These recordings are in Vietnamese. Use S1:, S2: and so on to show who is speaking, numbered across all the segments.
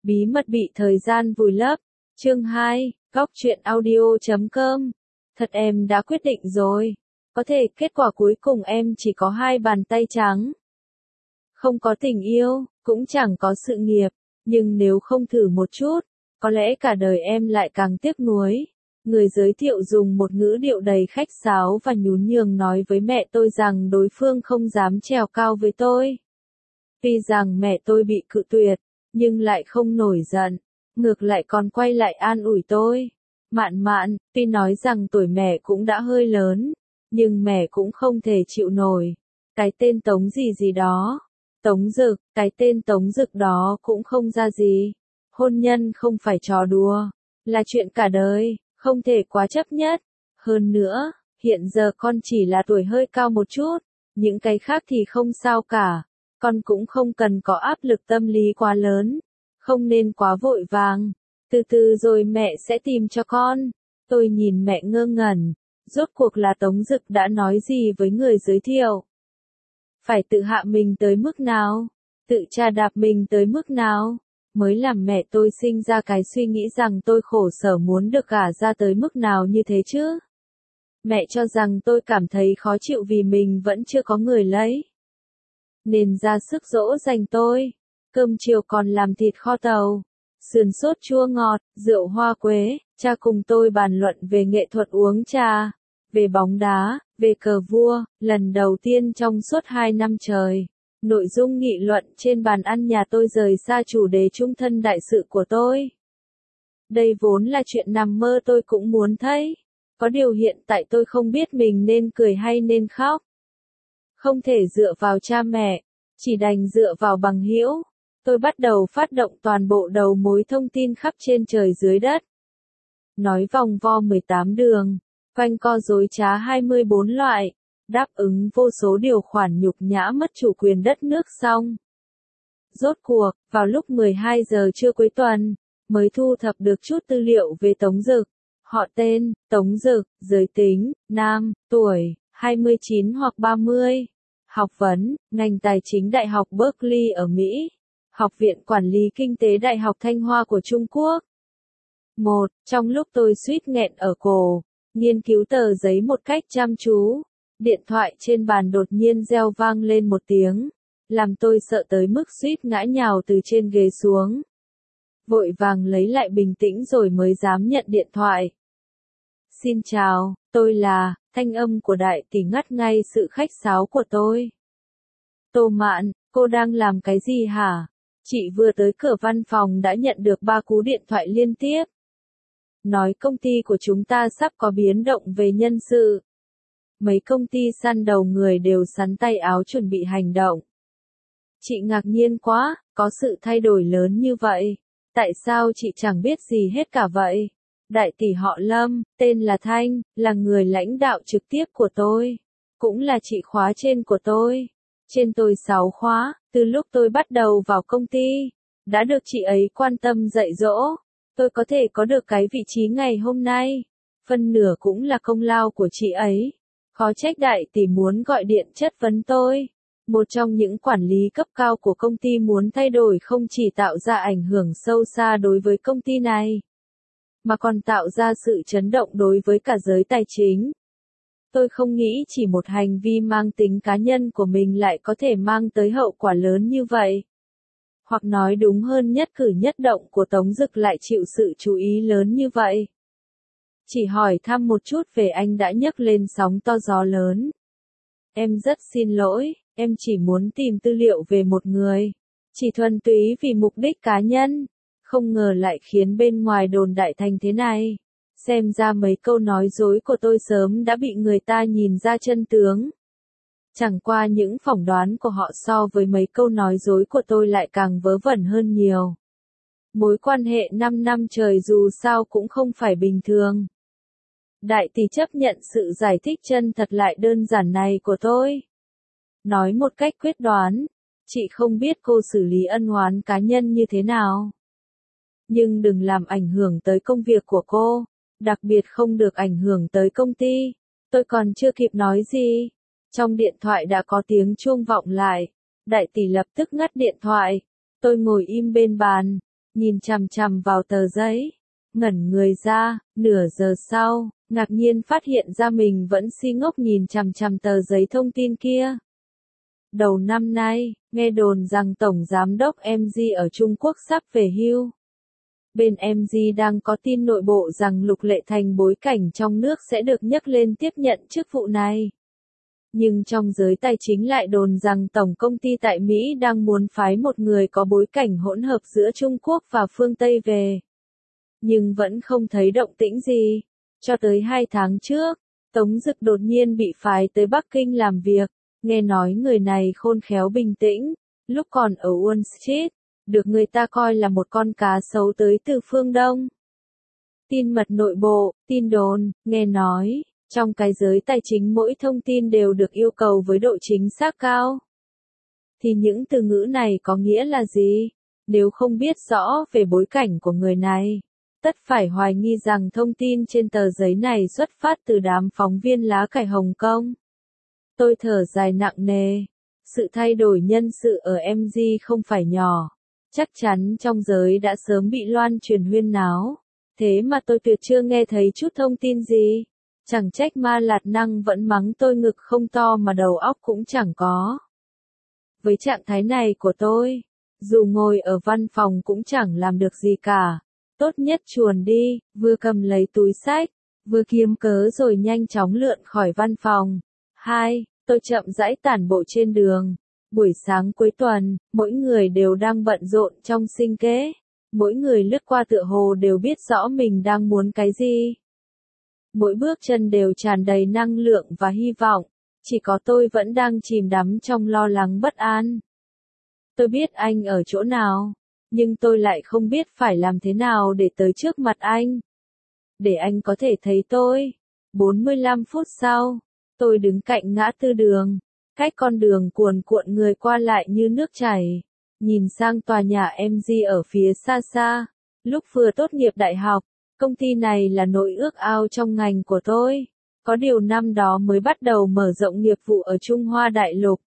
S1: Bí mật bị thời gian vùi lấp. Chương 2, Góc truyện audio.com. Thật em đã quyết định rồi. Có thể kết quả cuối cùng em chỉ có 2 bàn tay trắng. Không có tình yêu, cũng chẳng có sự nghiệp. Nhưng nếu không thử một chút, có lẽ cả đời em lại càng tiếc nuối. Người giới thiệu dùng một ngữ điệu đầy khách sáo và nhún nhường nói với mẹ tôi rằng đối phương không dám trèo cao với tôi. Tuy rằng mẹ tôi bị cự tuyệt, nhưng lại không nổi giận, ngược lại còn quay lại an ủi tôi. Mạn Mạn, tuy nói rằng tuổi mẹ cũng đã hơi lớn, nhưng mẹ cũng không thể chịu nổi. Cái tên Tống gì gì đó. Tống Dực, cái tên Tống Dực đó cũng không ra gì. Hôn nhân không phải trò đùa, là chuyện cả đời, không thể quá chấp nhất. Hơn nữa, hiện giờ con chỉ là tuổi hơi cao một chút, những cái khác thì không sao cả. Con cũng không cần có áp lực tâm lý quá lớn, không nên quá vội vàng. Từ từ rồi mẹ sẽ tìm cho con. Tôi nhìn mẹ ngơ ngẩn, rốt cuộc là Tống Dực đã nói gì với người giới thiệu? Phải tự hạ mình tới mức nào? Tự chà đạp mình tới mức nào? Mới làm mẹ tôi sinh ra cái suy nghĩ rằng tôi khổ sở muốn được gả ra tới mức nào như thế chứ? Mẹ cho rằng tôi cảm thấy khó chịu vì mình vẫn chưa có người lấy, nên ra sức dỗ dành tôi. Cơm chiều còn làm thịt kho tàu, sườn sốt chua ngọt, rượu hoa quế. Cha cùng tôi bàn luận về nghệ thuật uống trà, về bóng đá, về cờ vua, lần đầu tiên trong suốt 2 năm trời. Nội dung nghị luận trên bàn ăn nhà tôi rời xa chủ đề chung thân đại sự của tôi. Đây vốn là chuyện nằm mơ tôi cũng muốn thấy. Có điều hiện tại tôi không biết mình nên cười hay nên khóc. Không thể dựa vào cha mẹ, chỉ đành dựa vào bằng hữu. Tôi bắt đầu phát động toàn bộ đầu mối thông tin khắp trên trời dưới đất. Nói vòng vo 18 đường, quanh co dối trá 24 loại, đáp ứng vô số điều khoản nhục nhã mất chủ quyền đất nước xong. Rốt cuộc, vào lúc 12 giờ trưa cuối tuần, mới thu thập được chút tư liệu về Tống Dực. Họ tên, Tống Dực, giới tính, nam, tuổi, 29 hoặc 30. Học vấn, ngành tài chính Đại học Berkeley ở Mỹ. Học viện Quản lý Kinh tế Đại học Thanh Hoa của Trung Quốc. 1. Trong lúc tôi suýt nghẹn ở cổ, nghiên cứu tờ giấy một cách chăm chú, điện thoại trên bàn đột nhiên reo vang lên một tiếng, làm tôi sợ tới mức suýt ngã nhào từ trên ghế xuống. Vội vàng lấy lại bình tĩnh rồi mới dám nhận điện thoại. Xin chào, tôi là, thanh âm của đại tỷ ngắt ngay sự khách sáo của tôi. Tô Mạn, cô đang làm cái gì hả? Chị vừa tới cửa văn phòng đã nhận được 3 cú điện thoại liên tiếp. Nói công ty của chúng ta sắp có biến động về nhân sự. Mấy công ty săn đầu người đều sắn tay áo chuẩn bị hành động. Chị ngạc nhiên quá, có sự thay đổi lớn như vậy. Tại sao chị chẳng biết gì hết cả vậy? Đại tỷ họ Lâm, tên là Thanh, là người lãnh đạo trực tiếp của tôi. Cũng là chị khóa trên của tôi. Trên tôi 6 khóa, từ lúc tôi bắt đầu vào công ty, đã được chị ấy quan tâm dạy dỗ. Tôi có thể có được cái vị trí ngày hôm nay. Phân nửa cũng là công lao của chị ấy. Khó trách đại tỷ muốn gọi điện chất vấn tôi. Một trong những quản lý cấp cao của công ty muốn thay đổi không chỉ tạo ra ảnh hưởng sâu xa đối với công ty này, mà còn tạo ra sự chấn động đối với cả giới tài chính. Tôi không nghĩ chỉ một hành vi mang tính cá nhân của mình lại có thể mang tới hậu quả lớn như vậy. Hoặc nói đúng hơn nhất cử nhất động của Tống Dực lại chịu sự chú ý lớn như vậy. Chỉ hỏi thăm một chút về anh đã nhấc lên sóng to gió lớn. Em rất xin lỗi, em chỉ muốn tìm tư liệu về một người. Chỉ thuần túy vì mục đích cá nhân. Không ngờ lại khiến bên ngoài đồn đại thành thế này. Xem ra mấy câu nói dối của tôi sớm đã bị người ta nhìn ra chân tướng. Chẳng qua những phỏng đoán của họ so với mấy câu nói dối của tôi lại càng vớ vẩn hơn nhiều. Mối quan hệ 5 năm trời dù sao cũng không phải bình thường. Đại tỷ chấp nhận sự giải thích chân thật lại đơn giản này của tôi. Nói một cách quyết đoán, chị không biết cô xử lý ân oán cá nhân như thế nào. Nhưng đừng làm ảnh hưởng tới công việc của cô, đặc biệt không được ảnh hưởng tới công ty. Tôi còn chưa kịp nói gì. Trong điện thoại đã có tiếng chuông vọng lại. Đại tỷ lập tức ngắt điện thoại. Tôi ngồi im bên bàn, nhìn chằm chằm vào tờ giấy, ngẩn người ra, nửa giờ sau, ngạc nhiên phát hiện ra mình vẫn si ngốc nhìn chằm chằm tờ giấy thông tin kia. Đầu năm nay, nghe đồn rằng Tổng Giám đốc MG ở Trung Quốc sắp về hưu. Bên MG đang có tin nội bộ rằng Lục Lệ Thành bối cảnh trong nước sẽ được nhấc lên tiếp nhận chức vụ này. Nhưng trong giới tài chính lại đồn rằng tổng công ty tại Mỹ đang muốn phái một người có bối cảnh hỗn hợp giữa Trung Quốc và phương Tây về. Nhưng vẫn không thấy động tĩnh gì. Cho tới 2 tháng trước, Tống Dực đột nhiên bị phái tới Bắc Kinh làm việc. Nghe nói người này khôn khéo bình tĩnh, lúc còn ở Wall Street, được người ta coi là một con cá sấu tới từ phương Đông. Tin mật nội bộ, tin đồn, nghe nói, trong cái giới tài chính mỗi thông tin đều được yêu cầu với độ chính xác cao. Thì những từ ngữ này có nghĩa là gì? Nếu không biết rõ về bối cảnh của người này, tất phải hoài nghi rằng thông tin trên tờ giấy này xuất phát từ đám phóng viên lá cải Hồng Kông. Tôi thở dài nặng nề. Sự thay đổi nhân sự ở MG không phải nhỏ. Chắc chắn trong giới đã sớm bị loan truyền huyên náo. Thế mà tôi tuyệt chưa nghe thấy chút thông tin gì. Chẳng trách Ma Lạt Năng vẫn mắng tôi ngực không to mà đầu óc cũng chẳng có. Với trạng thái này của tôi, dù ngồi ở văn phòng cũng chẳng làm được gì cả. Tốt nhất chuồn đi, vừa cầm lấy túi xách, vừa kiếm cớ rồi nhanh chóng lượn khỏi văn phòng. 2. Tôi chậm rãi tản bộ trên đường. Buổi sáng cuối tuần, mỗi người đều đang bận rộn trong sinh kế. Mỗi người lướt qua tựa hồ đều biết rõ mình đang muốn cái gì. Mỗi bước chân đều tràn đầy năng lượng và hy vọng. Chỉ có tôi vẫn đang chìm đắm trong lo lắng bất an. Tôi biết anh ở chỗ nào, nhưng tôi lại không biết phải làm thế nào để tới trước mặt anh. Để anh có thể thấy tôi. 45 phút sau, tôi đứng cạnh ngã tư đường, cách con đường cuồn cuộn người qua lại như nước chảy, nhìn sang tòa nhà MG ở phía xa xa. Lúc vừa tốt nghiệp đại học, công ty này là nỗi ước ao trong ngành của tôi. Có điều năm đó mới bắt đầu mở rộng nghiệp vụ ở Trung Hoa Đại Lục.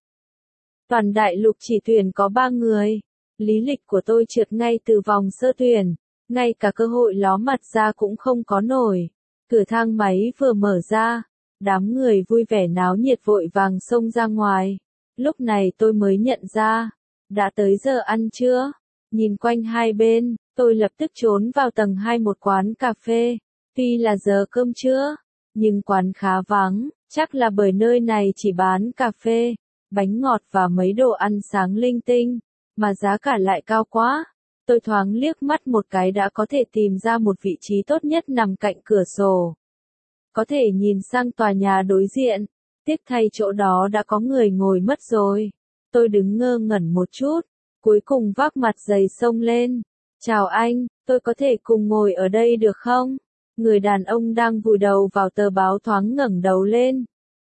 S1: Toàn Đại Lục chỉ tuyển có 3 người. Lý lịch của tôi trượt ngay từ vòng sơ tuyển, ngay cả cơ hội ló mặt ra cũng không có nổi. Cửa thang máy vừa mở ra, đám người vui vẻ náo nhiệt vội vàng xông ra ngoài. Lúc này tôi mới nhận ra, đã tới giờ ăn trưa. Nhìn quanh hai bên, tôi lập tức trốn vào tầng 2 một quán cà phê. Tuy là giờ cơm trưa, nhưng quán khá vắng, chắc là bởi nơi này chỉ bán cà phê, bánh ngọt và mấy đồ ăn sáng linh tinh, mà giá cả lại cao quá. Tôi thoáng liếc mắt một cái đã có thể tìm ra một vị trí tốt nhất nằm cạnh cửa sổ. Có thể nhìn sang tòa nhà đối diện, tiếc thay chỗ đó đã có người ngồi mất rồi. Tôi đứng ngơ ngẩn một chút, cuối cùng vác mặt dày xông lên. Chào anh, tôi có thể cùng ngồi ở đây được không? Người đàn ông đang vùi đầu vào tờ báo thoáng ngẩng đầu lên.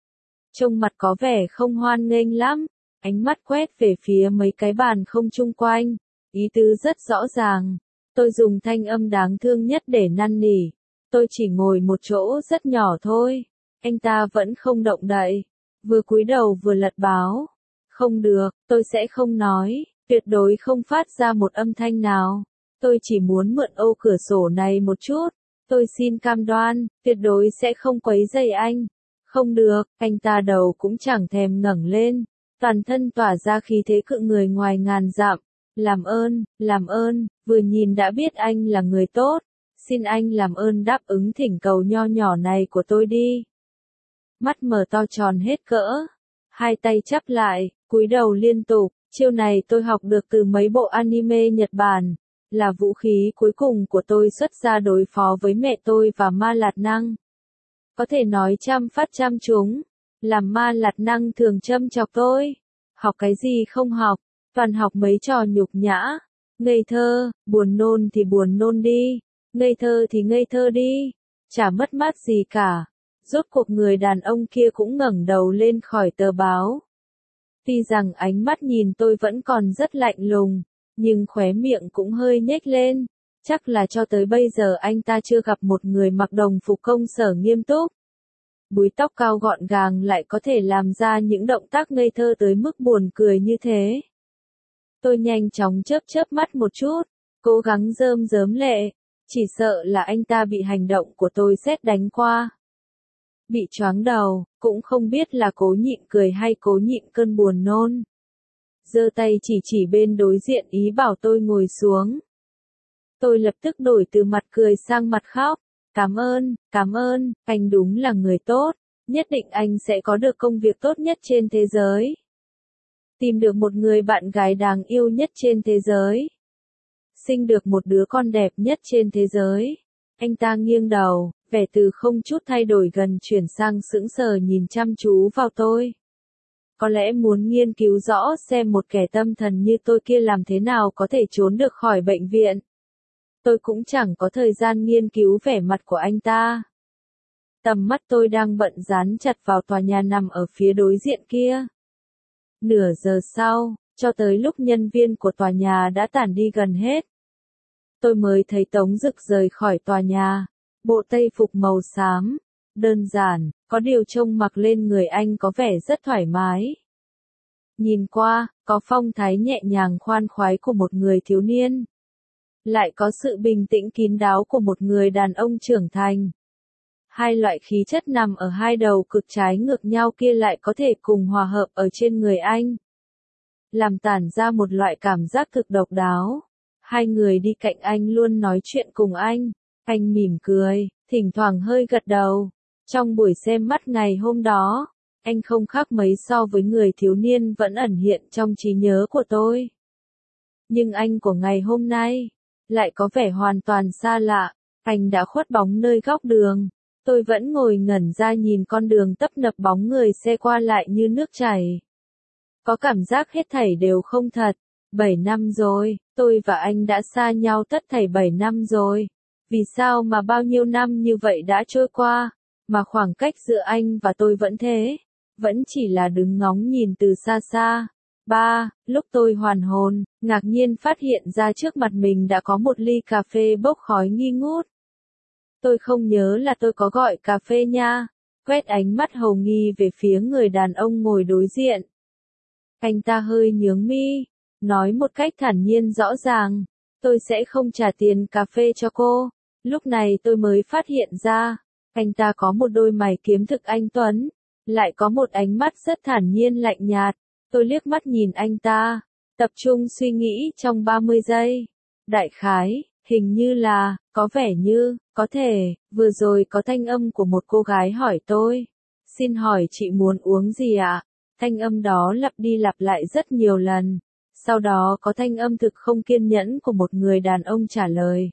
S1: Trông mặt có vẻ không hoan nghênh lắm, ánh mắt quét về phía mấy cái bàn không chung quanh. Ý tứ rất rõ ràng. Tôi dùng thanh âm đáng thương nhất để năn nỉ. Tôi chỉ ngồi một chỗ rất nhỏ thôi. Anh ta vẫn không động đậy. Vừa cúi đầu vừa lật báo. Không được, tôi sẽ không nói. Tuyệt đối không phát ra một âm thanh nào. Tôi chỉ muốn mượn ô cửa sổ này một chút. Tôi xin cam đoan, tuyệt đối sẽ không quấy rầy anh. Không được, anh ta đầu cũng chẳng thèm ngẩng lên. Toàn thân tỏa ra khí thế cự người ngoài ngàn dặm. Làm ơn, vừa nhìn đã biết anh là người tốt. Xin anh làm ơn đáp ứng thỉnh cầu nho nhỏ này của tôi đi. Mắt mở to tròn hết cỡ. Hai tay chắp lại, cúi đầu liên tục. Chiêu này tôi học được từ mấy bộ anime Nhật Bản. Là vũ khí cuối cùng của tôi xuất ra đối phó với mẹ tôi và Ma Lạt Năng. Có thể nói trăm phát trăm trúng. Làm Ma Lạt Năng thường châm chọc tôi. Học cái gì không học, toàn học mấy trò nhục nhã. Ngây thơ, buồn nôn thì buồn nôn đi. Ngây thơ thì ngây thơ đi. Chả mất mát gì cả. Rốt cuộc người đàn ông kia cũng ngẩng đầu lên khỏi tờ báo. Tuy rằng ánh mắt nhìn tôi vẫn còn rất lạnh lùng, nhưng khóe miệng cũng hơi nhếch lên. Chắc là cho tới bây giờ anh ta chưa gặp một người mặc đồng phục công sở nghiêm túc. Búi tóc cao gọn gàng lại có thể làm ra những động tác ngây thơ tới mức buồn cười như thế. Tôi nhanh chóng chớp chớp mắt một chút, cố gắng rơm rớm lệ, chỉ sợ là anh ta bị hành động của tôi sét đánh qua. Bị choáng đầu, cũng không biết là cố nhịn cười hay cố nhịn cơn buồn nôn. Giơ tay chỉ bên đối diện ý bảo tôi ngồi xuống. Tôi lập tức đổi từ mặt cười sang mặt khóc. Cảm ơn, anh đúng là người tốt, nhất định anh sẽ có được công việc tốt nhất trên thế giới. Tìm được một người bạn gái đáng yêu nhất trên thế giới. Sinh được một đứa con đẹp nhất trên thế giới. Anh ta nghiêng đầu, vẻ từ không chút thay đổi gần chuyển sang sững sờ nhìn chăm chú vào tôi. Có lẽ muốn nghiên cứu rõ xem một kẻ tâm thần như tôi kia làm thế nào có thể trốn được khỏi bệnh viện. Tôi cũng chẳng có thời gian nghiên cứu vẻ mặt của anh ta. Tầm mắt tôi đang bận dán chặt vào tòa nhà nằm ở phía đối diện kia. Nửa giờ sau, cho tới lúc nhân viên của tòa nhà đã tản đi gần hết, tôi mới thấy Tống Dực rời khỏi tòa nhà, bộ tây phục màu xám, đơn giản, có điều trông mặc lên người anh có vẻ rất thoải mái. Nhìn qua, có phong thái nhẹ nhàng khoan khoái của một người thiếu niên. Lại có sự bình tĩnh kín đáo của một người đàn ông trưởng thành. Hai loại khí chất nằm ở hai đầu cực trái ngược nhau kia lại có thể cùng hòa hợp ở trên người anh. Làm tản ra một loại cảm giác thực độc đáo. Hai người đi cạnh anh luôn nói chuyện cùng anh. Anh mỉm cười, thỉnh thoảng hơi gật đầu. Trong buổi xem mắt ngày hôm đó, anh không khác mấy so với người thiếu niên vẫn ẩn hiện trong trí nhớ của tôi. Nhưng anh của ngày hôm nay lại có vẻ hoàn toàn xa lạ. Anh đã khuất bóng nơi góc đường. Tôi vẫn ngồi ngẩn ra nhìn con đường tấp nập bóng người xe qua lại như nước chảy. Có cảm giác hết thảy đều không thật. 7 năm rồi, tôi và anh đã xa nhau tất thảy 7 năm rồi. Vì sao mà bao nhiêu năm như vậy đã trôi qua, mà khoảng cách giữa anh và tôi vẫn thế, vẫn chỉ là đứng ngóng nhìn từ xa xa. Lúc tôi hoàn hồn, ngạc nhiên phát hiện ra trước mặt mình đã có một ly cà phê bốc khói nghi ngút. Tôi không nhớ là tôi có gọi cà phê nha, quét ánh mắt hầu nghi về phía người đàn ông ngồi đối diện. Anh ta hơi nhướng mi, nói một cách thản nhiên rõ ràng, tôi sẽ không trả tiền cà phê cho cô. Lúc này tôi mới phát hiện ra, anh ta có một đôi mày kiếm thực anh tuấn, lại có một ánh mắt rất thản nhiên lạnh nhạt. Tôi liếc mắt nhìn anh ta, tập trung suy nghĩ trong 30 giây. Đại khái, hình như là, có vẻ như, có thể, vừa rồi có thanh âm của một cô gái hỏi tôi. Xin hỏi chị muốn uống gì ạ? Thanh âm đó lặp đi lặp lại rất nhiều lần. Sau đó có thanh âm thực không kiên nhẫn của một người đàn ông trả lời.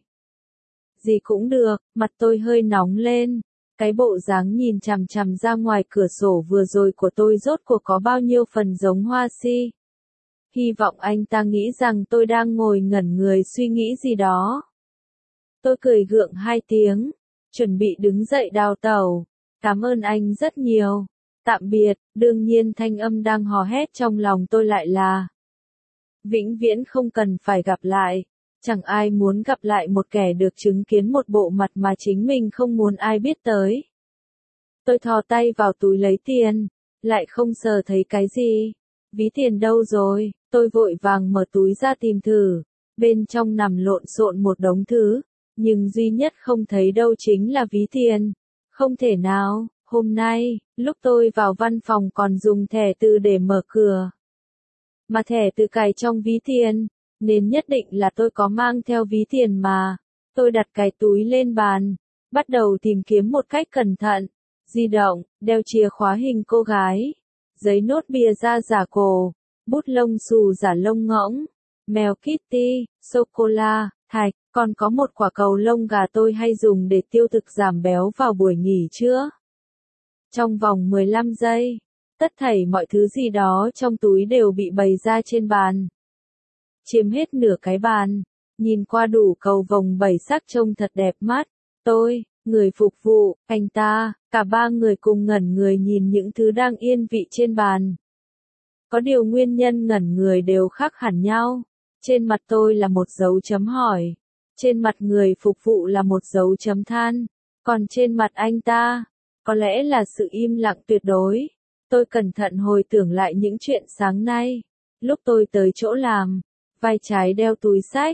S1: Gì cũng được, mặt tôi hơi nóng lên. Cái bộ dáng nhìn chằm chằm ra ngoài cửa sổ vừa rồi của tôi rốt cuộc có bao nhiêu phần giống Hoa Si. Hy vọng anh ta nghĩ rằng tôi đang ngồi ngẩn người suy nghĩ gì đó. Tôi cười gượng 2 tiếng, chuẩn bị đứng dậy đào tẩu. Cảm ơn anh rất nhiều. Tạm biệt, đương nhiên thanh âm đang hò hét trong lòng tôi lại là vĩnh viễn không cần phải gặp lại. Chẳng ai muốn gặp lại một kẻ được chứng kiến một bộ mặt mà chính mình không muốn ai biết tới. Tôi thò tay vào túi lấy tiền, lại không sờ thấy cái gì. Ví tiền đâu rồi? Tôi vội vàng mở túi ra tìm thử. Bên trong nằm lộn xộn một đống thứ, nhưng duy nhất không thấy đâu chính là ví tiền. Không thể nào, hôm nay, lúc tôi vào văn phòng còn dùng thẻ từ để mở cửa. Mà thẻ từ cài trong ví tiền, nên nhất định là tôi có mang theo ví tiền mà. Tôi đặt cái túi lên bàn, bắt đầu tìm kiếm một cách cẩn thận. Di động, đeo chìa khóa hình cô gái, giấy nốt bìa da giả cổ, bút lông xù giả lông ngỗng, mèo Kitty, sô-cô-la, thạch, còn có một quả cầu lông gà tôi hay dùng để tiêu thực giảm béo vào buổi nghỉ trưa. Trong vòng 15 giây, tất thảy mọi thứ gì đó trong túi đều bị bày ra trên bàn. Chiếm hết nửa cái bàn, nhìn qua đủ cầu vồng 7 sắc trông thật đẹp mắt. Tôi, người phục vụ, anh ta, cả 3 người cùng ngẩn người nhìn những thứ đang yên vị trên bàn. Có điều nguyên nhân ngẩn người đều khác hẳn nhau. Trên mặt tôi là một dấu chấm hỏi. Trên mặt người phục vụ là một dấu chấm than. Còn trên mặt anh ta, có lẽ là sự im lặng tuyệt đối. Tôi cẩn thận hồi tưởng lại những chuyện sáng nay. Lúc tôi tới chỗ làm, vai trái đeo túi xách,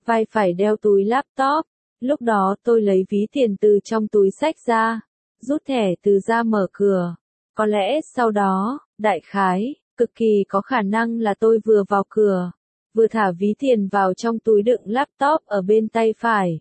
S1: vai phải đeo túi laptop. Lúc đó tôi lấy ví tiền từ trong túi xách ra, rút thẻ từ ra mở cửa. Có lẽ sau đó, đại khái, cực kỳ có khả năng là tôi vừa vào cửa, vừa thả ví tiền vào trong túi đựng laptop ở bên tay phải.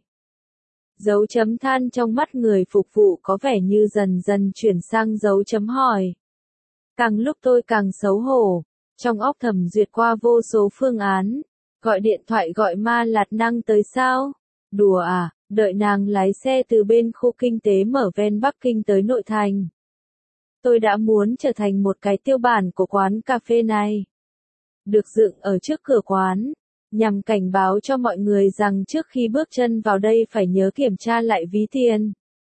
S1: Dấu chấm than trong mắt người phục vụ có vẻ như dần dần chuyển sang dấu chấm hỏi. Càng lúc tôi càng xấu hổ, trong óc thầm duyệt qua vô số phương án, gọi điện thoại gọi Ma Lạt Năng tới sao? Đùa à, đợi nàng lái xe từ bên khu kinh tế mở ven Bắc Kinh tới nội thành. Tôi đã muốn trở thành một cái tiêu bản của quán cà phê này. Được dựng ở trước cửa quán, nhằm cảnh báo cho mọi người rằng trước khi bước chân vào đây phải nhớ kiểm tra lại ví tiền.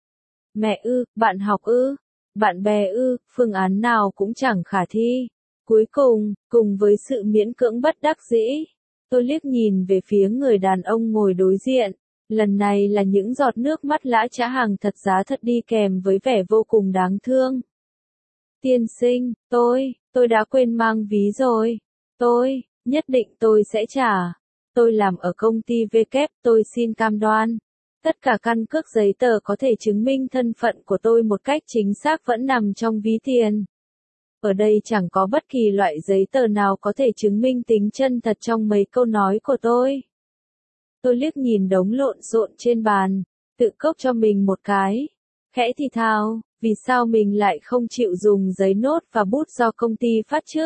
S1: Mẹ ư, bạn học ư, bạn bè ư, phương án nào cũng chẳng khả thi. Cuối cùng, cùng với sự miễn cưỡng bất đắc dĩ, tôi liếc nhìn về phía người đàn ông ngồi đối diện. Lần này là những giọt nước mắt lã chã hàng thật giá thật đi kèm với vẻ vô cùng đáng thương. Tiên sinh, tôi đã quên mang ví rồi. Nhất định tôi sẽ trả. Tôi làm ở công ty W, tôi xin cam đoan. Tất cả căn cước giấy tờ có thể chứng minh thân phận của tôi một cách chính xác vẫn nằm trong ví tiền. Ở đây chẳng có bất kỳ loại giấy tờ nào có thể chứng minh tính chân thật trong mấy câu nói của tôi. Tôi liếc nhìn đống lộn xộn trên bàn, tự cốc cho mình một cái. Khẽ thì thào, vì sao mình lại không chịu dùng giấy nốt và bút do công ty phát chứ?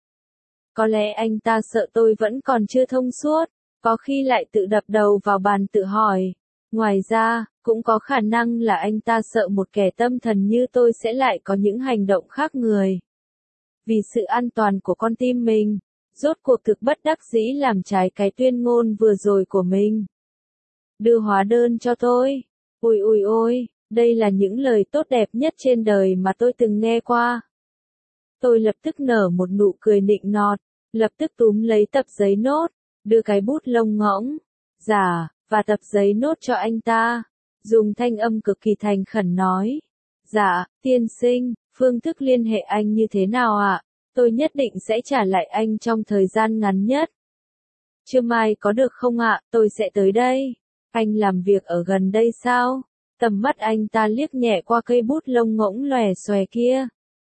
S1: Có lẽ anh ta sợ tôi vẫn còn chưa thông suốt, có khi lại tự đập đầu vào bàn tự hỏi. Ngoài ra, cũng có khả năng là anh ta sợ một kẻ tâm thần như tôi sẽ lại có những hành động khác người. Vì sự an toàn của con tim mình, rốt cuộc thực bất đắc dĩ làm trái cái tuyên ngôn vừa rồi của mình. Đưa hóa đơn cho tôi. Ôi, đây là những lời tốt đẹp nhất trên đời mà tôi từng nghe qua. Tôi lập tức nở một nụ cười nịnh nọt, lập tức túm lấy tập giấy nốt, đưa cái bút lông ngỗng, giả, và tập giấy nốt cho anh ta, dùng thanh âm cực kỳ thành khẩn nói. Dạ, tiên sinh, phương thức liên hệ anh như thế nào ạ? Tôi nhất định sẽ trả lại anh trong thời gian ngắn nhất. Trưa mai có được không ạ? Tôi sẽ tới đây. Anh làm việc ở gần đây sao? Tầm mắt anh ta liếc nhẹ qua cây bút lông ngỗng lòe xòe kia.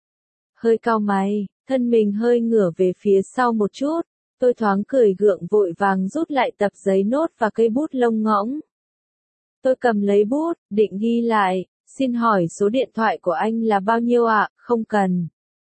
S1: Hơi cau mày, thân mình hơi ngửa về phía sau một chút. Tôi thoáng cười gượng vội vàng rút lại tập giấy nốt và cây bút lông ngỗng. Tôi cầm lấy bút, định ghi lại. Xin hỏi số điện thoại của anh là bao nhiêu ạ? Không cần.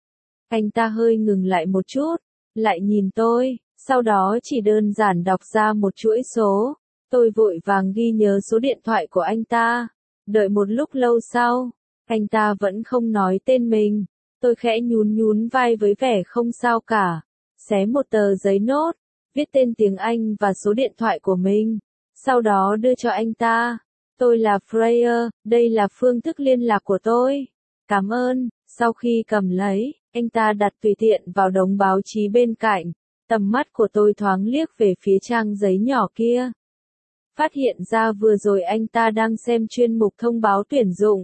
S1: Anh ta hơi ngừng lại một chút, lại nhìn tôi, sau đó chỉ đơn giản đọc ra một chuỗi số. Tôi vội vàng ghi nhớ số điện thoại của anh ta. Đợi một lúc lâu sau, anh ta vẫn không nói tên mình. Tôi khẽ nhún vai với vẻ không sao cả. Xé một tờ giấy nốt, viết tên tiếng Anh và số điện thoại của mình. Sau đó đưa cho anh ta. Tôi là Freya, đây là phương thức liên lạc của tôi. Cảm ơn. Sau khi cầm lấy, anh ta đặt tùy tiện vào đống báo chí bên cạnh. Tầm mắt của tôi thoáng liếc về phía trang giấy nhỏ kia. Phát hiện ra vừa rồi anh ta đang xem chuyên mục thông báo tuyển dụng.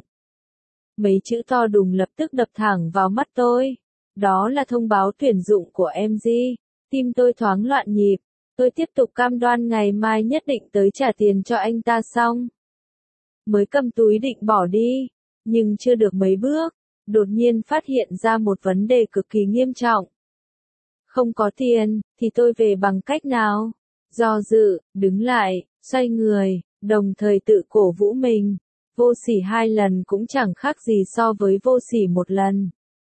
S1: Mấy chữ to đùng lập tức đập thẳng vào mắt tôi. Đó là thông báo tuyển dụng của MG. Tim tôi thoáng loạn nhịp. Tôi tiếp tục cam đoan ngày mai nhất định tới trả tiền cho anh ta xong. Mới cầm túi định bỏ đi, nhưng chưa được mấy bước, đột nhiên phát hiện ra một vấn đề cực kỳ nghiêm trọng. Không có tiền, thì tôi về bằng cách nào? Do dự, đứng lại, xoay người, đồng thời tự cổ vũ mình. Vô sỉ 2 lần cũng chẳng khác gì so với vô sỉ 1 lần.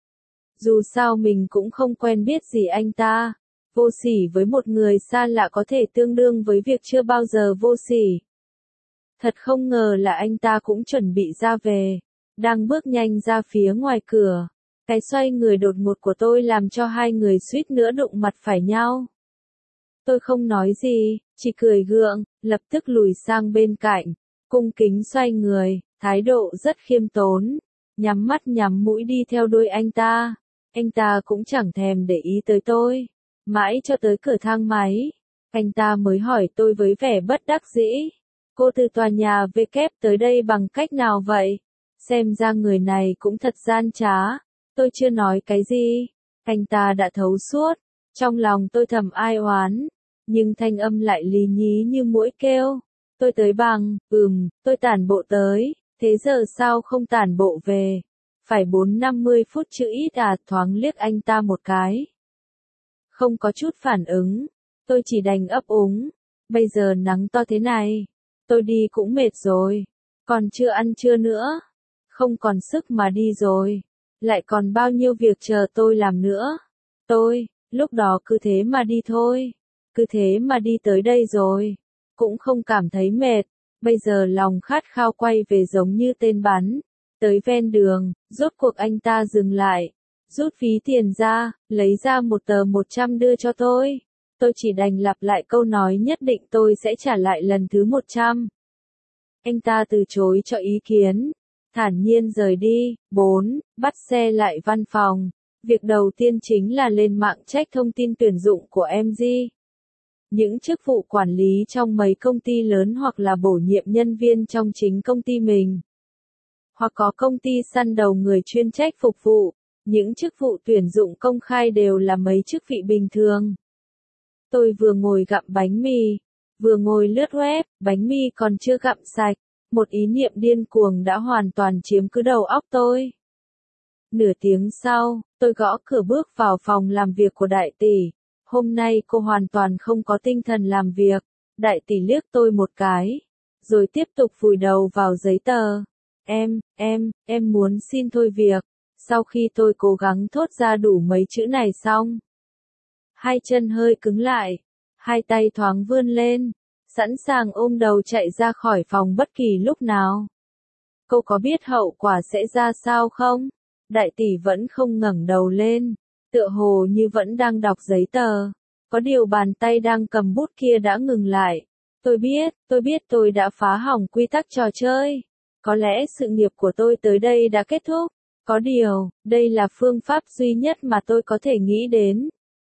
S1: Dù sao mình cũng không quen biết gì anh ta. Vô sỉ với một người xa lạ có thể tương đương với việc chưa bao giờ vô sỉ. Thật không ngờ là anh ta cũng chuẩn bị ra về. Đang bước nhanh ra phía ngoài cửa. Cái xoay người đột ngột của tôi làm cho hai người suýt nữa đụng mặt phải nhau. Tôi không nói gì, chỉ cười gượng, lập tức lùi sang bên cạnh. Cung kính xoay người, thái độ rất khiêm tốn. Nhắm mắt nhắm mũi đi theo đuôi anh ta. Anh ta cũng chẳng thèm để ý tới tôi. Mãi cho tới cửa thang máy. Anh ta mới hỏi tôi với vẻ bất đắc dĩ. Cô từ tòa nhà W tới đây bằng cách nào vậy? Xem ra người này cũng thật gian trá. Tôi chưa nói cái gì. Anh ta đã thấu suốt. Trong lòng tôi thầm ai oán. nhưng thanh âm lại lý nhí như muỗi kêu. Tôi tới bằng, tôi tản bộ tới, thế giờ sao không tản bộ về? Phải 4-50 phút chứ ít à, thoáng liếc anh ta một cái. Không có chút phản ứng, tôi chỉ đành ấp úng. Bây giờ nắng to thế này, tôi đi cũng mệt rồi, còn chưa ăn trưa nữa, không còn sức mà đi rồi, lại còn bao nhiêu việc chờ tôi làm nữa. Tôi, lúc đó cứ thế mà đi thôi, cứ thế mà đi tới đây rồi, cũng không cảm thấy mệt, bây giờ lòng khát khao quay về giống như tên bắn. Tới ven đường, rốt cuộc anh ta dừng lại, rút ví tiền ra, lấy ra một tờ 100 đưa cho tôi. Tôi chỉ đành lặp lại câu nói nhất định tôi sẽ trả lại lần thứ 100. Anh ta từ chối cho ý kiến, thản nhiên rời đi. 4. Bắt xe lại văn phòng. Việc đầu tiên chính là lên mạng check thông tin tuyển dụng của MG. Những chức vụ quản lý trong mấy công ty lớn hoặc là bổ nhiệm nhân viên trong chính công ty mình. Hoặc có công ty săn đầu người chuyên trách phục vụ. Những chức vụ tuyển dụng công khai đều là mấy chức vị bình thường. Tôi vừa ngồi gặm bánh mì, vừa ngồi lướt web, bánh mì còn chưa gặm sạch. Một ý niệm điên cuồng đã hoàn toàn chiếm cứ đầu óc tôi. Nửa tiếng sau, tôi gõ cửa bước vào phòng làm việc của đại tỷ. Hôm nay cô hoàn toàn không có tinh thần làm việc. Đại tỷ liếc tôi một cái, rồi tiếp tục vùi đầu vào giấy tờ. Em muốn xin thôi việc. Sau khi tôi cố gắng thốt ra đủ mấy chữ này xong, hai chân hơi cứng lại, hai tay thoáng vươn lên, sẵn sàng ôm đầu chạy ra khỏi phòng bất kỳ lúc nào. Cô có biết hậu quả sẽ ra sao không? Đại tỷ vẫn không ngẩng đầu lên, tựa hồ như vẫn đang đọc giấy tờ. Có điều bàn tay đang cầm bút kia đã ngừng lại. Tôi biết tôi đã phá hỏng quy tắc trò chơi. Có lẽ sự nghiệp của tôi tới đây đã kết thúc. Có điều, đây là phương pháp duy nhất mà tôi có thể nghĩ đến.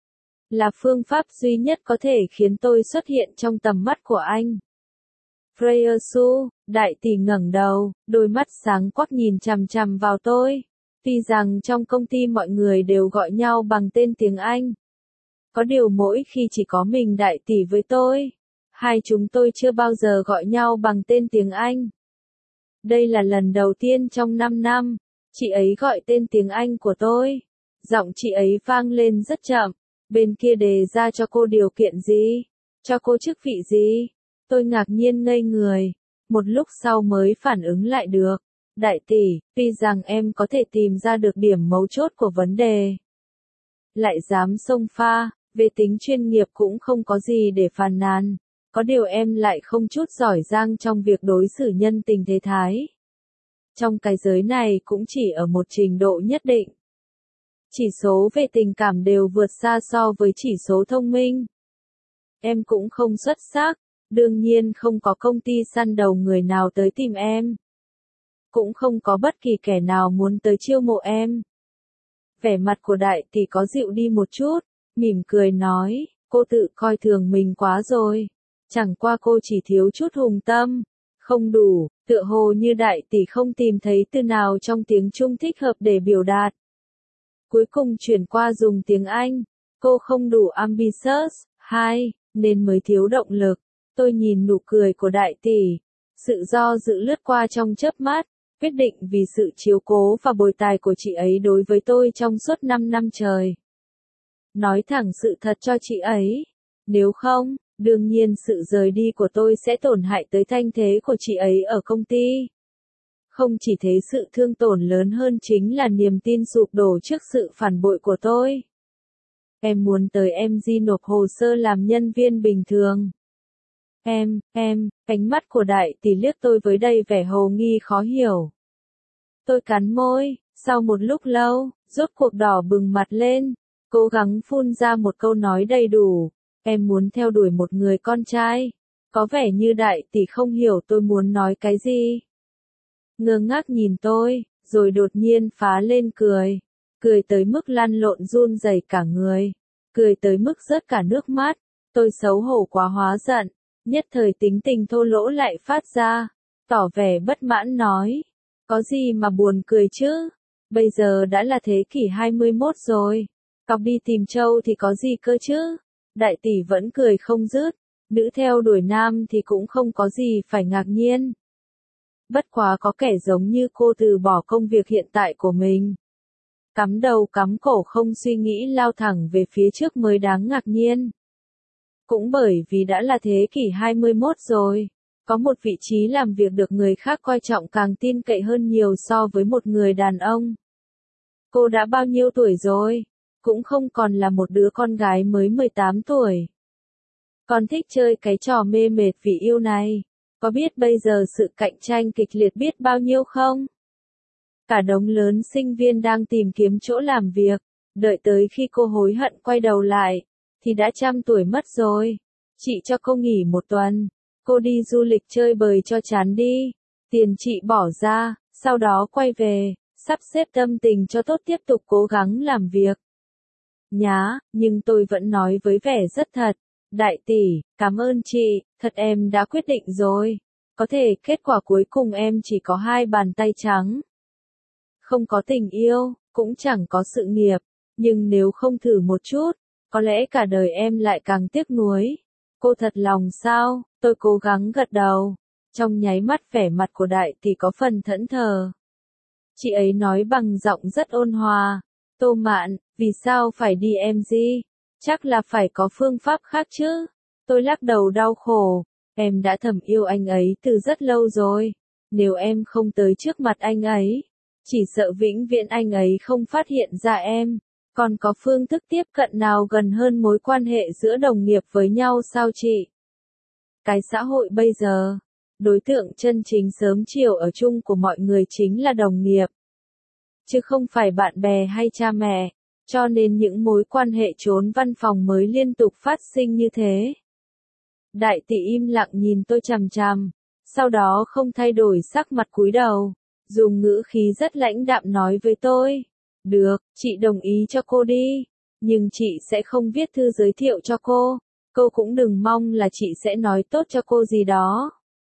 S1: Là phương pháp duy nhất có thể khiến tôi xuất hiện trong tầm mắt của anh. Freya Su, đại tỷ ngẩng đầu, đôi mắt sáng quắc nhìn chằm chằm vào tôi. Tuy rằng trong công ty mọi người đều gọi nhau bằng tên tiếng Anh. Có điều mỗi khi chỉ có mình đại tỷ với tôi, hai chúng tôi chưa bao giờ gọi nhau bằng tên tiếng Anh. Đây là lần đầu tiên trong 5 năm, chị ấy gọi tên tiếng Anh của tôi. Giọng chị ấy vang lên rất chậm. Bên kia đề ra cho cô điều kiện gì? Cho cô chức vị gì? Tôi ngạc nhiên ngây người. Một lúc sau mới phản ứng lại được. Đại tỷ, tuy rằng em có thể tìm ra được điểm mấu chốt của vấn đề, lại dám xông pha, về tính chuyên nghiệp cũng không có gì để phàn nàn. Có điều em lại không chút giỏi giang trong việc đối xử nhân tình thế thái. Trong cái giới này cũng chỉ ở một trình độ nhất định. Chỉ số về tình cảm đều vượt xa so với chỉ số thông minh. Em cũng không xuất sắc, đương nhiên không có công ty săn đầu người nào tới tìm em. Cũng không có bất kỳ kẻ nào muốn tới chiêu mộ em. Vẻ mặt của đại tỷ có dịu đi một chút, mỉm cười nói, cô tự coi thường mình quá rồi. Chẳng qua cô chỉ thiếu chút hùng tâm, không đủ, tựa hồ như đại tỷ không tìm thấy từ nào trong tiếng Trung thích hợp để biểu đạt. Cuối cùng chuyển qua dùng tiếng Anh, cô không đủ ambitious, nên mới thiếu động lực. Tôi nhìn nụ cười của đại tỷ, sự do dự lướt qua trong chớp mắt, quyết định vì sự chiếu cố và bồi tài của chị ấy đối với tôi trong suốt 5 năm trời. Nói thẳng sự thật cho chị ấy, nếu không, đương nhiên sự rời đi của tôi sẽ tổn hại tới thanh thế của chị ấy ở công ty. Không chỉ thế, sự thương tổn lớn hơn chính là niềm tin sụp đổ trước sự phản bội của tôi. Em muốn tới MG nộp hồ sơ làm nhân viên bình thường. Ánh mắt của đại tỷ liếc tôi với đầy vẻ hồ nghi khó hiểu. Tôi cắn môi, sau một lúc lâu, rốt cuộc đỏ bừng mặt lên, cố gắng phun ra một câu nói đầy đủ. Em muốn theo đuổi một người con trai. Có vẻ như đại tỷ không hiểu tôi muốn nói cái gì. Ngơ ngác nhìn tôi, rồi đột nhiên phá lên cười. Cười tới mức lăn lộn run rẩy cả người. Cười tới mức rớt cả nước mắt. Tôi xấu hổ quá hóa giận. Nhất thời tính tình thô lỗ lại phát ra. Tỏ vẻ bất mãn nói. Có gì mà buồn cười chứ? Bây giờ đã là thế kỷ 21 rồi. Cọc đi tìm trâu thì có gì cơ chứ? Đại tỷ vẫn cười không dứt, nữ theo đuổi nam thì cũng không có gì phải ngạc nhiên. Bất quá có kẻ giống như cô từ bỏ công việc hiện tại của mình. Cắm đầu cắm cổ không suy nghĩ lao thẳng về phía trước mới đáng ngạc nhiên. Cũng bởi vì đã là thế kỷ 21 rồi, có một vị trí làm việc được người khác coi trọng càng tin cậy hơn nhiều so với một người đàn ông. Cô đã bao nhiêu tuổi rồi? Cũng không còn là một đứa con gái mới 18 tuổi. Con thích chơi cái trò mê mệt vì yêu này. Có biết bây giờ sự cạnh tranh kịch liệt biết bao nhiêu không? Cả đống lớn sinh viên đang tìm kiếm chỗ làm việc, đợi tới khi cô hối hận quay đầu lại, thì đã trăm tuổi mất rồi. Chị cho cô nghỉ một tuần, cô đi du lịch chơi bời cho chán đi, tiền chị bỏ ra, sau đó quay về, sắp xếp tâm tình cho tốt tiếp tục cố gắng làm việc. Nhá, nhưng tôi vẫn nói với vẻ rất thật. Đại tỷ, cảm ơn chị, thật em đã quyết định rồi. Có thể kết quả cuối cùng em chỉ có hai bàn tay trắng. Không có tình yêu, cũng chẳng có sự nghiệp. Nhưng nếu không thử một chút, có lẽ cả đời em lại càng tiếc nuối. Cô thật lòng sao? Tôi cố gắng gật đầu. Trong nháy mắt vẻ mặt của đại tỷ có phần thẫn thờ. Chị ấy nói bằng giọng rất ôn hòa. Tô Mạn, vì sao phải đi em gì? Chắc là phải có phương pháp khác chứ. Tôi lắc đầu đau khổ. Em đã thầm yêu anh ấy từ rất lâu rồi. Nếu em không tới trước mặt anh ấy, chỉ sợ vĩnh viễn anh ấy không phát hiện ra em. Còn có phương thức tiếp cận nào gần hơn mối quan hệ giữa đồng nghiệp với nhau sao chị? Cái xã hội bây giờ, đối tượng chân chính sớm chiều ở chung của mọi người chính là đồng nghiệp, chứ không phải bạn bè hay cha mẹ. Cho nên những mối quan hệ trốn văn phòng mới liên tục phát sinh như thế. Đại tỷ im lặng nhìn tôi chằm chằm, sau đó không thay đổi sắc mặt cúi đầu, dùng ngữ khí rất lãnh đạm nói với tôi. Được, chị đồng ý cho cô đi, nhưng chị sẽ không viết thư giới thiệu cho cô. Cô cũng đừng mong là chị sẽ nói tốt cho cô gì đó.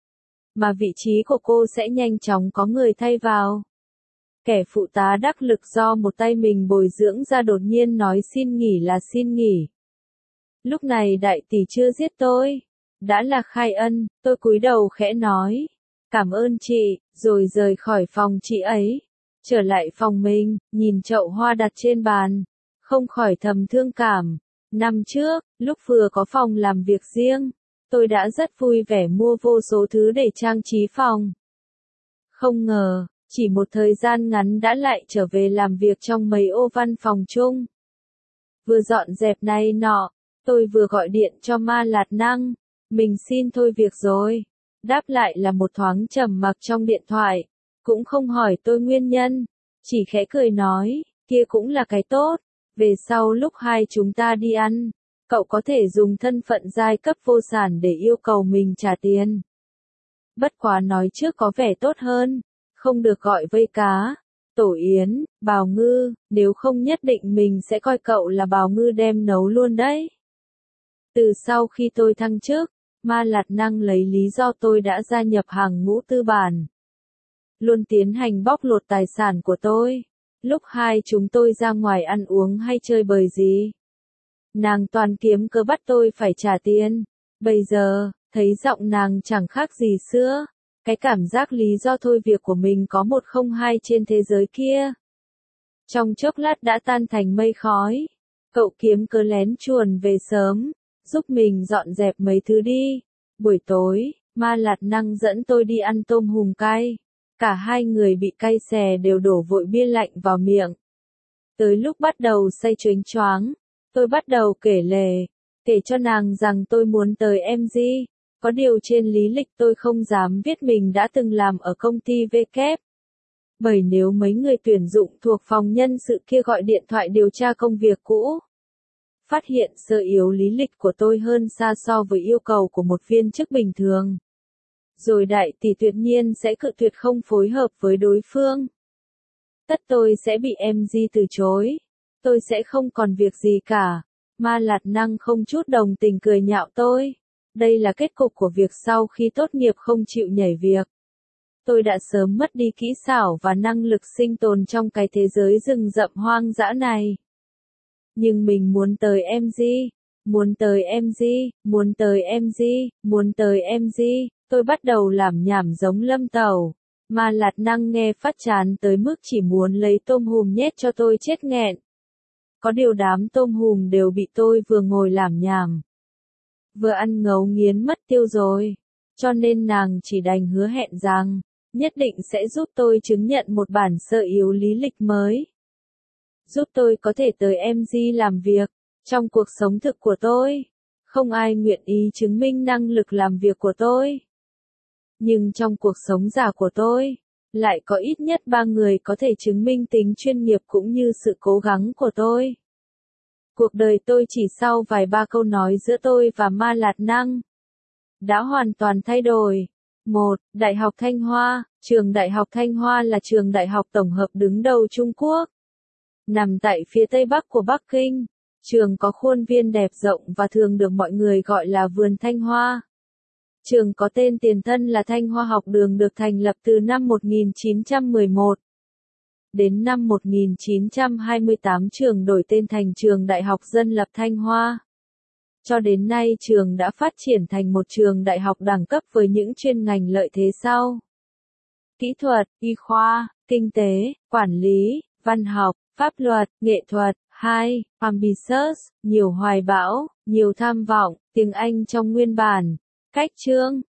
S1: Mà vị trí của cô sẽ nhanh chóng có người thay vào. Kẻ phụ tá đắc lực do một tay mình bồi dưỡng ra đột nhiên nói xin nghỉ là xin nghỉ. Lúc này đại tỷ chưa giết tôi, đã là khai ân, tôi cúi đầu khẽ nói. Cảm ơn chị, rồi rời khỏi phòng chị ấy. Trở lại phòng mình, nhìn chậu hoa đặt trên bàn, không khỏi thầm thương cảm. Năm trước, lúc vừa có phòng làm việc riêng, tôi đã rất vui vẻ mua vô số thứ để trang trí phòng. Không ngờ, chỉ một thời gian ngắn đã lại trở về làm việc trong mấy ô văn phòng chung. Vừa dọn dẹp này nọ, tôi vừa gọi điện cho Ma Lạt Năng. Mình xin thôi việc rồi. Đáp lại là một thoáng trầm mặc trong điện thoại. Cũng không hỏi tôi nguyên nhân. Chỉ khẽ cười nói, kia cũng là cái tốt. Về sau lúc hai chúng ta đi ăn, cậu có thể dùng thân phận giai cấp vô sản để yêu cầu mình trả tiền. Bất quá nói trước có vẻ tốt hơn. Không được gọi vây cá, tổ yến, bào ngư, nếu không nhất định mình sẽ coi cậu là bào ngư đem nấu luôn đấy. Từ sau khi tôi thăng chức, Ma Lạt Năng lấy lý do tôi đã gia nhập hàng ngũ tư bản, luôn tiến hành bóc lột tài sản của tôi. Lúc hai chúng tôi ra ngoài ăn uống hay chơi bời gì, nàng toàn kiếm cớ bắt tôi phải trả tiền. Bây giờ, thấy giọng nàng chẳng khác gì xưa. Cái cảm giác lý do thôi việc của mình có một không hai trên thế giới kia. Trong chốc lát đã tan thành mây khói. Cậu kiếm cớ lén chuồn về sớm, giúp mình dọn dẹp mấy thứ đi. Buổi tối, Ma Lạt Năng dẫn tôi đi ăn tôm hùm cay. Cả hai người bị cay xè đều đổ vội bia lạnh vào miệng. Tới lúc bắt đầu say choáng choáng, tôi bắt đầu kể lể, kể cho nàng rằng tôi muốn tới MG. Có điều trên lý lịch tôi không dám viết mình đã từng làm ở công ty V kép. Bởi nếu mấy người tuyển dụng thuộc phòng nhân sự kia gọi điện thoại điều tra công việc cũ, phát hiện sơ yếu lý lịch của tôi hơn xa so với yêu cầu của một viên chức bình thường. Rồi đại tỷ tuyệt nhiên sẽ cự tuyệt không phối hợp với đối phương. Tất tôi sẽ bị MG từ chối. Tôi sẽ không còn việc gì cả. Ma Lạt Năng không chút đồng tình cười nhạo tôi. Đây là kết cục của việc sau khi tốt nghiệp không chịu nhảy việc. Tôi đã sớm mất đi kỹ xảo và năng lực sinh tồn trong cái thế giới rừng rậm hoang dã này. Nhưng mình muốn tới MG, Muốn tới MG, muốn tới MG, muốn tới MG, tôi bắt đầu làm nhảm giống Lâm Tẩu. Mà Lạt Năng nghe phát chán tới mức chỉ muốn lấy tôm hùm nhét cho tôi chết nghẹn. Có điều đám tôm hùm đều bị tôi vừa ngồi làm nhảm, vừa ăn ngấu nghiến mất tiêu rồi. Cho nên nàng chỉ đành hứa hẹn rằng, nhất định sẽ giúp tôi chứng nhận một bản sơ yếu lý lịch mới. Giúp tôi có thể tới MG làm việc. Trong cuộc sống thực của tôi, không ai nguyện ý chứng minh năng lực làm việc của tôi. Nhưng trong cuộc sống giả của tôi, lại có ít nhất 3 người có thể chứng minh tính chuyên nghiệp cũng như sự cố gắng của tôi. Cuộc đời tôi chỉ sau vài ba câu nói giữa tôi và Ma Lạt Năng đã hoàn toàn thay đổi. 1. Đại học Thanh Hoa. Trường Đại học Thanh Hoa là trường đại học tổng hợp đứng đầu Trung Quốc, nằm tại phía tây bắc của Bắc Kinh. Trường có khuôn viên đẹp rộng và thường được mọi người gọi là Vườn Thanh Hoa. Trường có tên tiền thân là Thanh Hoa Học Đường, được thành lập từ năm 1911. Đến năm 1928 trường đổi tên thành Trường Đại học Dân lập Thanh Hoa. Cho đến nay trường đã phát triển thành một trường đại học đẳng cấp với những chuyên ngành lợi thế sau: kỹ thuật, y khoa, kinh tế, quản lý, văn học, pháp luật, nghệ thuật. 2. Ambitious, nhiều hoài bão, nhiều tham vọng, tiếng Anh trong nguyên bản. Cách chương